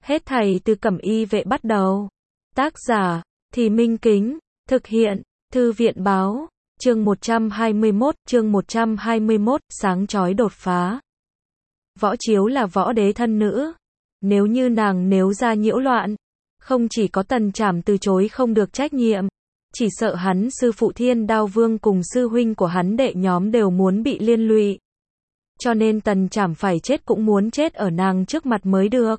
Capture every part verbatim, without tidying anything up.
Hết thảy từ Cẩm Y Vệ bắt đầu. Tác giả, Thì Minh Kính, thực hiện, Thư viện Báo, chương một trăm hai mươi mốt, chương một trăm hai mươi mốt, sáng chói đột phá. Võ Chiếu là võ đế thân nữ. Nếu như nàng nếu ra nhiễu loạn, không chỉ có Tần Trảm từ chối không được trách nhiệm, chỉ sợ hắn sư phụ Thiên Đao Vương cùng sư huynh của hắn đệ nhóm đều muốn bị liên lụy. Cho nên Tần Trảm phải chết cũng muốn chết ở nàng trước mặt mới được.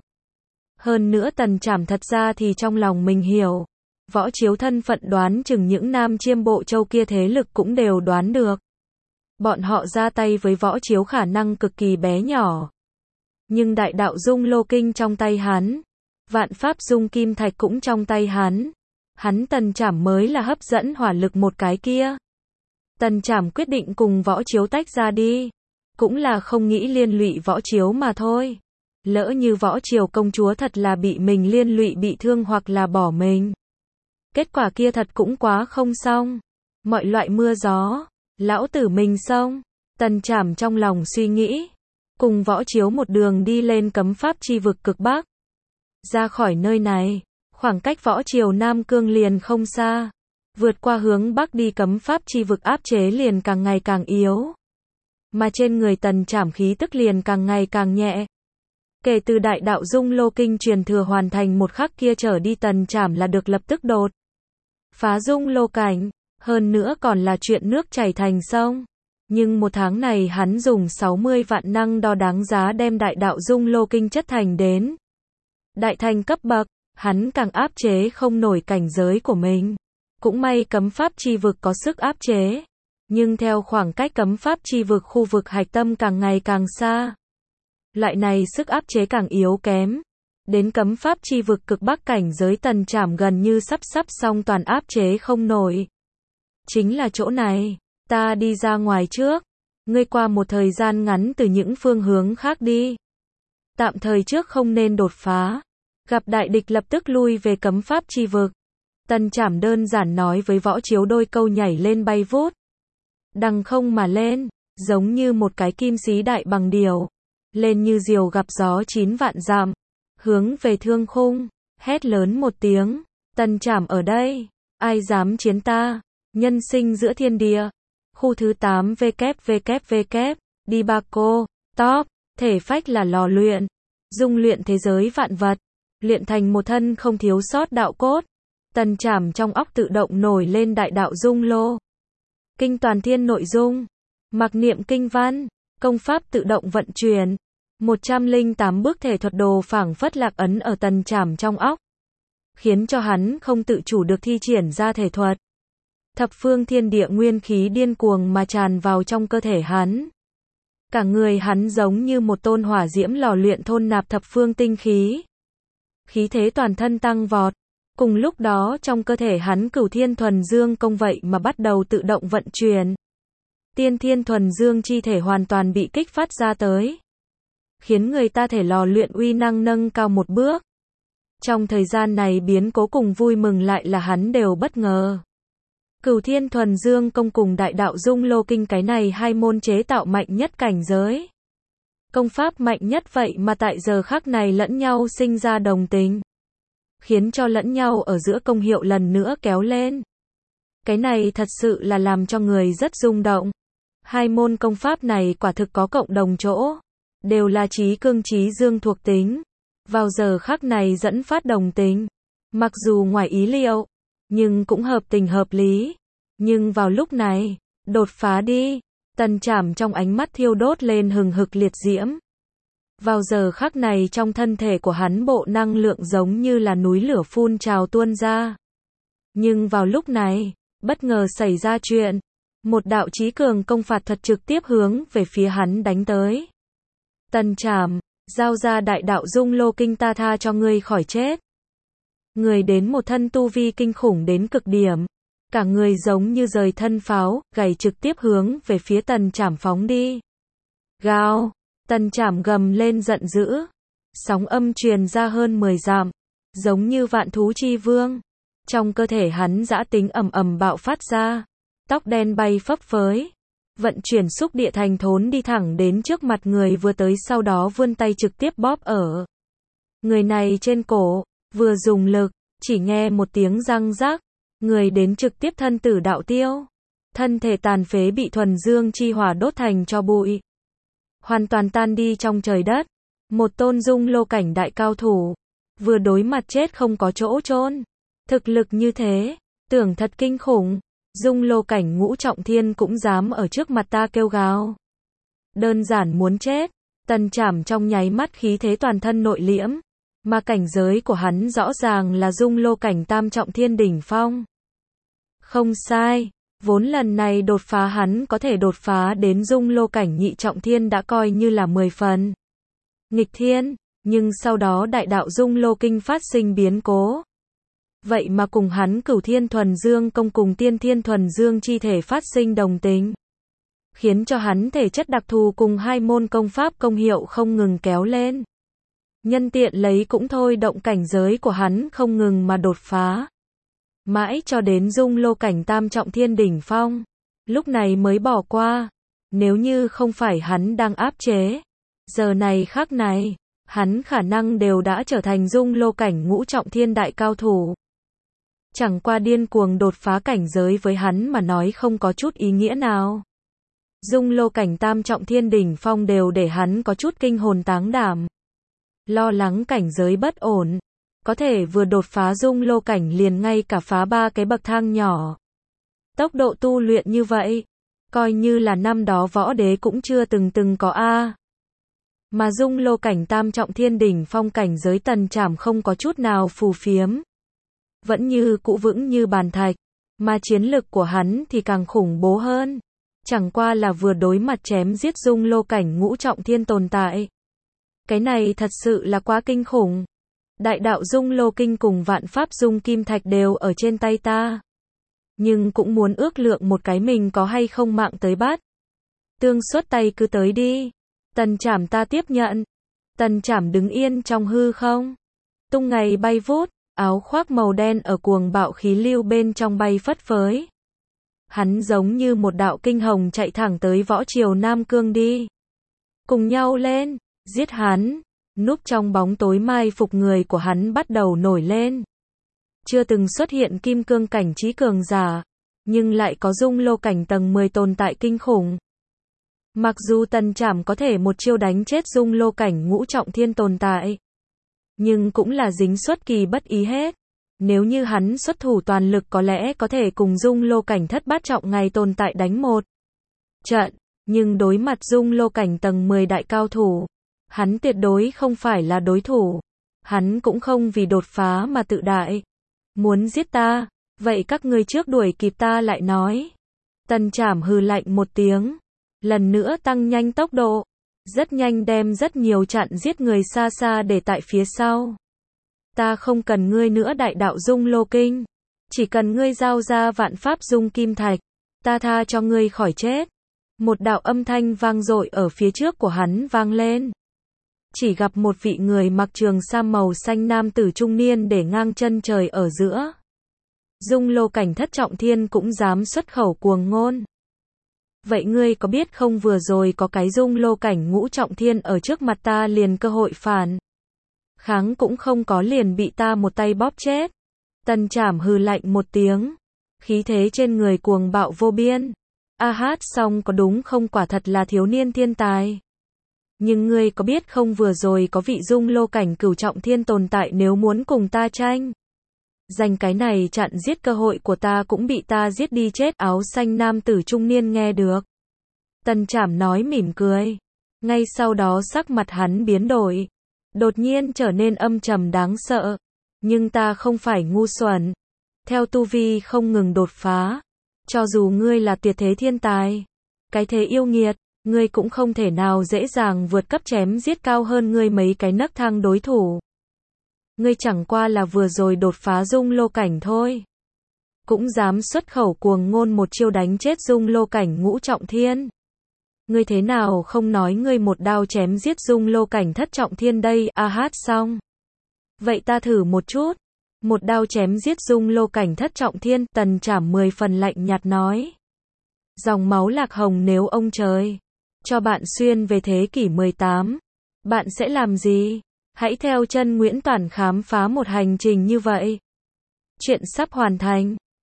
Hơn nữa Tần Trảm thật ra thì trong lòng mình hiểu, Võ Chiếu thân phận đoán chừng những nam chiêm bộ châu kia thế lực cũng đều đoán được. Bọn họ ra tay với Võ Chiếu khả năng cực kỳ bé nhỏ. Nhưng đại đạo dung lô kinh trong tay hắn, vạn pháp dung kim thạch cũng trong tay hắn. Hắn Tần Trảm mới là hấp dẫn hỏa lực một cái kia. Tần Trảm quyết định cùng Võ Chiếu tách ra đi, cũng là không nghĩ liên lụy Võ Chiếu mà thôi. Lỡ như Võ Triều công chúa thật là bị mình liên lụy bị thương hoặc là bỏ mình, kết quả kia thật cũng quá không xong. Mọi loại mưa gió, lão tử mình xong. Tần Trảm trong lòng suy nghĩ, cùng Võ Chiếu một đường đi lên cấm pháp chi vực cực Bắc. Ra khỏi nơi này, khoảng cách Võ Triều Nam Cương liền không xa. Vượt qua hướng Bắc đi cấm pháp chi vực áp chế liền càng ngày càng yếu. Mà trên người Tần Trảm khí tức liền càng ngày càng nhẹ. Kể từ đại đạo dung lô kinh truyền thừa hoàn thành một khắc kia trở đi Tần Trảm là được lập tức đột phá dung lô cảnh, hơn nữa còn là chuyện nước chảy thành sông. Nhưng một tháng này hắn dùng sáu mươi vạn năng đo đáng giá đem đại đạo dung lô kinh chất thành đến đại thành cấp bậc, hắn càng áp chế không nổi cảnh giới của mình. Cũng may cấm pháp chi vực có sức áp chế, nhưng theo khoảng cách cấm pháp chi vực khu vực hạch tâm càng ngày càng xa, loại này sức áp chế càng yếu kém. Đến cấm pháp chi vực cực Bắc cảnh giới Tần Trảm gần như sắp sắp xong toàn áp chế không nổi. Chính là chỗ này, ta đi ra ngoài trước, ngươi qua một thời gian ngắn từ những phương hướng khác đi. Tạm thời trước không nên đột phá, gặp đại địch lập tức lui về cấm pháp chi vực. Tần Trảm đơn giản nói với Võ Chiếu, đôi câu nhảy lên bay vút đằng không mà lên, giống như một cái kim sĩ đại bằng điều, lên như diều gặp gió chín vạn dặm, hướng về thương khung, hét lớn một tiếng, Tần Trảm ở đây, ai dám chiến ta, nhân sinh giữa thiên địa. Khu thứ tám W W W, đi ba cô, top, thể phách là lò luyện, dung luyện thế giới vạn vật, luyện thành một thân không thiếu sót đạo cốt. Tần Trảm trong óc tự động nổi lên đại đạo dung lô kinh toàn thiên nội dung, mặc niệm kinh văn, công pháp tự động vận chuyển. một trăm lẻ tám bước thể thuật đồ phảng phất lạc ấn ở Tần Trảm trong óc, khiến cho hắn không tự chủ được thi triển ra thể thuật. Thập phương thiên địa nguyên khí điên cuồng mà tràn vào trong cơ thể hắn. Cả người hắn giống như một tôn hỏa diễm lò luyện thôn nạp thập phương tinh khí. Khí thế toàn thân tăng vọt. Cùng lúc đó trong cơ thể hắn Cửu Thiên Thuần Dương công vậy mà bắt đầu tự động vận chuyển. Tiên Thiên Thuần Dương chi thể hoàn toàn bị kích phát ra tới, khiến người ta thể lò luyện uy năng nâng cao một bước. Trong thời gian này biến cố cùng vui mừng lại là hắn đều bất ngờ. Cửu Thiên Thuần Dương công cùng đại đạo dung lô kinh cái này hai môn chế tạo mạnh nhất cảnh giới. Công pháp mạnh nhất vậy mà tại giờ khắc này lẫn nhau sinh ra đồng tình, khiến cho lẫn nhau ở giữa công hiệu lần nữa kéo lên. Cái này thật sự là làm cho người rất rung động. Hai môn công pháp này quả thực có cộng đồng chỗ, đều là trí cương trí dương thuộc tính. Vào giờ khắc này dẫn phát đồng tình, mặc dù ngoài ý liệu, nhưng cũng hợp tình hợp lý. Nhưng vào lúc này, đột phá đi, Tần Trảm trong ánh mắt thiêu đốt lên hừng hực liệt diễm. Vào giờ khắc này trong thân thể của hắn bộ năng lượng giống như là núi lửa phun trào tuôn ra. Nhưng vào lúc này, bất ngờ xảy ra chuyện. Một đạo chí cường công phạt thuật trực tiếp hướng về phía hắn đánh tới. Tần Trảm, giao ra đại đạo dung lô kinh, ta tha cho ngươi khỏi chết. Người đến một thân tu vi kinh khủng đến cực điểm. Cả người giống như rời thân pháo, gầy trực tiếp hướng về phía Tần Trảm phóng đi. Gào, Tần Trảm gầm lên giận dữ. Sóng âm truyền ra hơn mười dặm, giống như vạn thú chi vương. Trong cơ thể hắn dã tính ầm ầm bạo phát ra. Tóc đen bay phấp phới. Vận chuyển xúc địa thành thốn đi thẳng đến trước mặt người vừa tới, sau đó vươn tay trực tiếp bóp ở Người này trên cổ, vừa dùng lực, chỉ nghe một tiếng răng rắc, người đến trực tiếp thân tử đạo tiêu. Thân thể tàn phế bị thuần dương chi hỏa đốt thành tro bụi. Hoàn toàn tan đi trong trời đất. Một tôn dung lô cảnh đại cao thủ. Vừa đối mặt chết không có chỗ chôn. Thực lực như thế, tưởng thật kinh khủng. Dung lô cảnh ngũ trọng thiên cũng dám ở trước mặt ta kêu gào. Đơn giản muốn chết. Tần Trảm trong nháy mắt khí thế toàn thân nội liễm. Mà cảnh giới của hắn rõ ràng là dung lô cảnh tam trọng thiên đỉnh phong. Không sai. Vốn lần này đột phá hắn có thể đột phá đến dung lô cảnh nhị trọng thiên đã coi như là mười phần nghịch thiên, nhưng sau đó đại đạo dung lô kinh phát sinh biến cố. Vậy mà cùng hắn cửu thiên thuần dương công cùng tiên thiên thuần dương chi thể phát sinh đồng tính. Khiến cho hắn thể chất đặc thù cùng hai môn công pháp công hiệu không ngừng kéo lên. Nhân tiện lấy cũng thôi động cảnh giới của hắn không ngừng mà đột phá. Mãi cho đến dung lô cảnh tam trọng thiên đỉnh phong. Lúc này mới bỏ qua. Nếu như không phải hắn đang áp chế. Giờ này khắc này, hắn khả năng đều đã trở thành dung lô cảnh ngũ trọng thiên đại cao thủ. Chẳng qua điên cuồng đột phá cảnh giới với hắn mà nói không có chút ý nghĩa nào. Dung lô cảnh tam trọng thiên đỉnh phong đều để hắn có chút kinh hồn táng đảm. Lo lắng cảnh giới bất ổn. Có thể vừa đột phá dung lô cảnh liền ngay cả phá ba cái bậc thang nhỏ. Tốc độ tu luyện như vậy, coi như là năm đó võ đế cũng chưa từng từng có a. Mà dung lô cảnh tam trọng thiên đỉnh phong cảnh giới Tần Trảm không có chút nào phù phiếm. Vẫn như cũ vững như bàn thạch, mà chiến lực của hắn thì càng khủng bố hơn. Chẳng qua là vừa đối mặt chém giết dung lô cảnh ngũ trọng thiên tồn tại. Cái này thật sự là quá kinh khủng. Đại đạo dung lô kinh cùng vạn pháp dung kim thạch đều ở trên tay ta. Nhưng cũng muốn ước lượng một cái mình có hay không mạng tới bắt. Tương xuất tay cứ tới đi. Tần Trảm ta tiếp nhận. Tần Trảm đứng yên trong hư không. Tung ngày bay vút, áo khoác màu đen ở cuồng bạo khí lưu bên trong bay phất phới. Hắn giống như một đạo kinh hồng chạy thẳng tới võ triều Nam Cương đi. Cùng nhau lên, giết hắn. Núp trong bóng tối mai phục người của hắn bắt đầu nổi lên. Chưa từng xuất hiện kim cương cảnh trí cường giả, nhưng lại có dung lô cảnh tầng mười tồn tại kinh khủng. Mặc dù Tần Trảm có thể một chiêu đánh chết dung lô cảnh ngũ trọng thiên tồn tại, nhưng cũng là dính xuất kỳ bất ý hết. Nếu như hắn xuất thủ toàn lực có lẽ có thể cùng dung lô cảnh thất bát trọng ngày tồn tại đánh một trận, nhưng đối mặt dung lô cảnh tầng mười đại cao thủ, hắn tuyệt đối không phải là đối thủ. Hắn cũng không vì đột phá mà tự đại. Muốn giết ta, vậy các ngươi trước đuổi kịp ta lại nói. Tần Trảm hừ lạnh một tiếng. Lần nữa tăng nhanh tốc độ. Rất nhanh đem rất nhiều chặn giết người xa xa để tại phía sau. Ta không cần ngươi nữa đại đạo dung lô kinh. Chỉ cần ngươi giao ra vạn pháp dung kim thạch. Ta tha cho ngươi khỏi chết. Một đạo âm thanh vang dội ở phía trước của hắn vang lên. Chỉ gặp một vị người mặc trường sam màu xanh nam tử trung niên để ngang chân trời ở giữa. Dung lô cảnh thất trọng thiên cũng dám xuất khẩu cuồng ngôn. Vậy ngươi có biết không vừa rồi có cái dung lô cảnh ngũ trọng thiên ở trước mặt ta liền cơ hội phản kháng cũng không có liền bị ta một tay bóp chết. Tần Trảm hừ lạnh một tiếng. Khí thế trên người cuồng bạo vô biên. A hát xong có đúng không quả thật là thiếu niên thiên tài. Nhưng ngươi có biết không vừa rồi có vị dung lô cảnh cửu trọng thiên tồn tại nếu muốn cùng ta tranh. Dành cái này chặn giết cơ hội của ta cũng bị ta giết đi chết. Áo xanh nam tử trung niên nghe được. Tần Trảm nói mỉm cười. Ngay sau đó sắc mặt hắn biến đổi. Đột nhiên trở nên âm trầm đáng sợ. Nhưng ta không phải ngu xuẩn. Theo tu vi không ngừng đột phá. Cho dù ngươi là tuyệt thế thiên tài. Cái thế yêu nghiệt. Ngươi cũng không thể nào dễ dàng vượt cấp chém giết cao hơn ngươi mấy cái nấc thang đối thủ. Ngươi chẳng qua là vừa rồi đột phá dung lô cảnh thôi. Cũng dám xuất khẩu cuồng ngôn một chiêu đánh chết dung lô cảnh ngũ trọng thiên. Ngươi thế nào không nói ngươi một đao chém giết dung lô cảnh thất trọng thiên đây. A hát xong. Vậy ta thử một chút. Một đao chém giết dung lô cảnh thất trọng thiên. Tần Trảm mười phần lạnh nhạt nói. Dòng máu lạc hồng nếu ông trời cho bạn xuyên về thế kỷ mười tám, bạn sẽ làm gì? Hãy theo chân Nguyễn Toản khám phá một hành trình như vậy. Chuyện sắp hoàn thành.